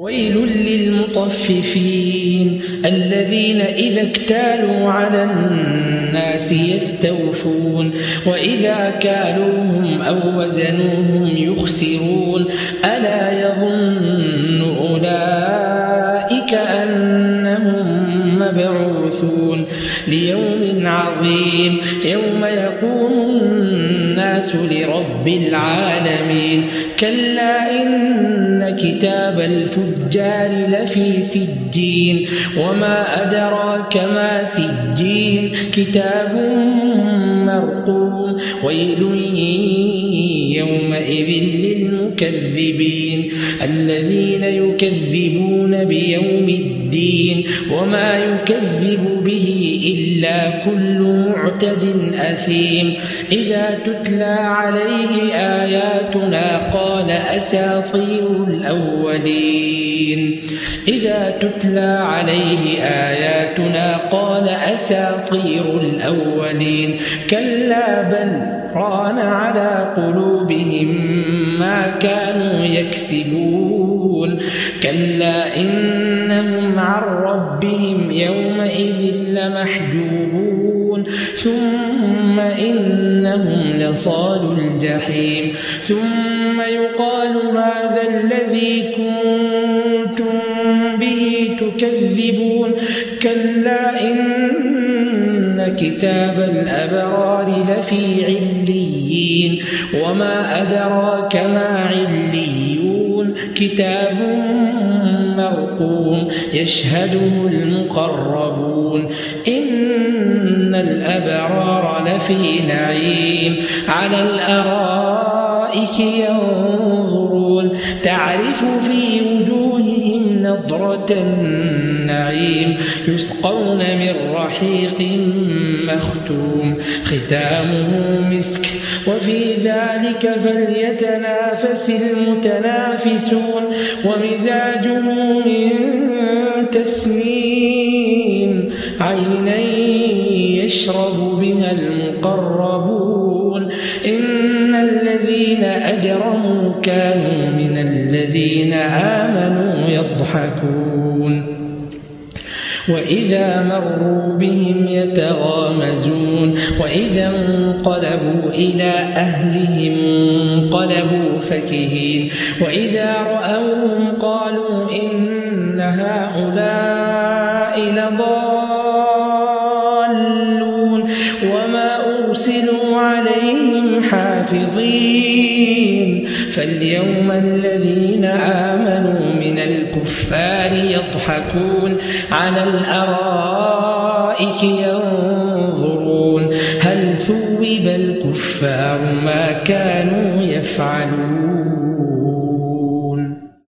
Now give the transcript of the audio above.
ويل للمطففين الذين إذا اكتالوا على الناس يستوفون وإذا كالوهم أو وزنوهم يخسرون ألا يظن أولئك أنهم مبعوثون ليوم عظيم يوم يقوم الناس لرب العالمين كلا إن كتاب الفجار لفي سجين وما أدراك ما سجين كتاب مرقوم ويل يومئذ للمكذبين الذين يكذبون بيوم الدين وما يكذب به إلا كل معتد أثيم إذا تتلى عليه آياتنا قال أساطير الأولين إذا تتلى عليه آياتنا قال أساطير الأولين كلا بل ران على قلوبهم ما كانوا يكسبون كلا إنهم عن ربهم يومئذ لمحجوبون ثم إنهم لصالوا الجحيم ثم يقال هذا الذي كنتم به تكذبون كلا إن كتاب الأبرار لفي عليين وما أدراك ما عليون كتاب مرقوم يشهده المقربون إن الأبرار لفي نعيم على الأرائك ينظرون تعرف في وجوههم نضرة النعيم يسقون من رحيق مختوم ختامه مسك وفي ذلك فليتنافس المتنافسون ومزاجه من تسنيم عينا يشرب بها المقربون إن الذين أجرموا كانوا من الذين آمنوا يضحكون وإذا مروا بهم يتغامزون وإذا انقلبوا إلى أهلهم انقلبوا فكهين وإذا رأوهم قالوا إن هؤلاء لضالون وما أرسلوا عليهم حافظين فاليوم الذين آمنوا من الكفار يضحكون على الأرائك ينظرون هل ثوب الكفار ما كانوا يفعلون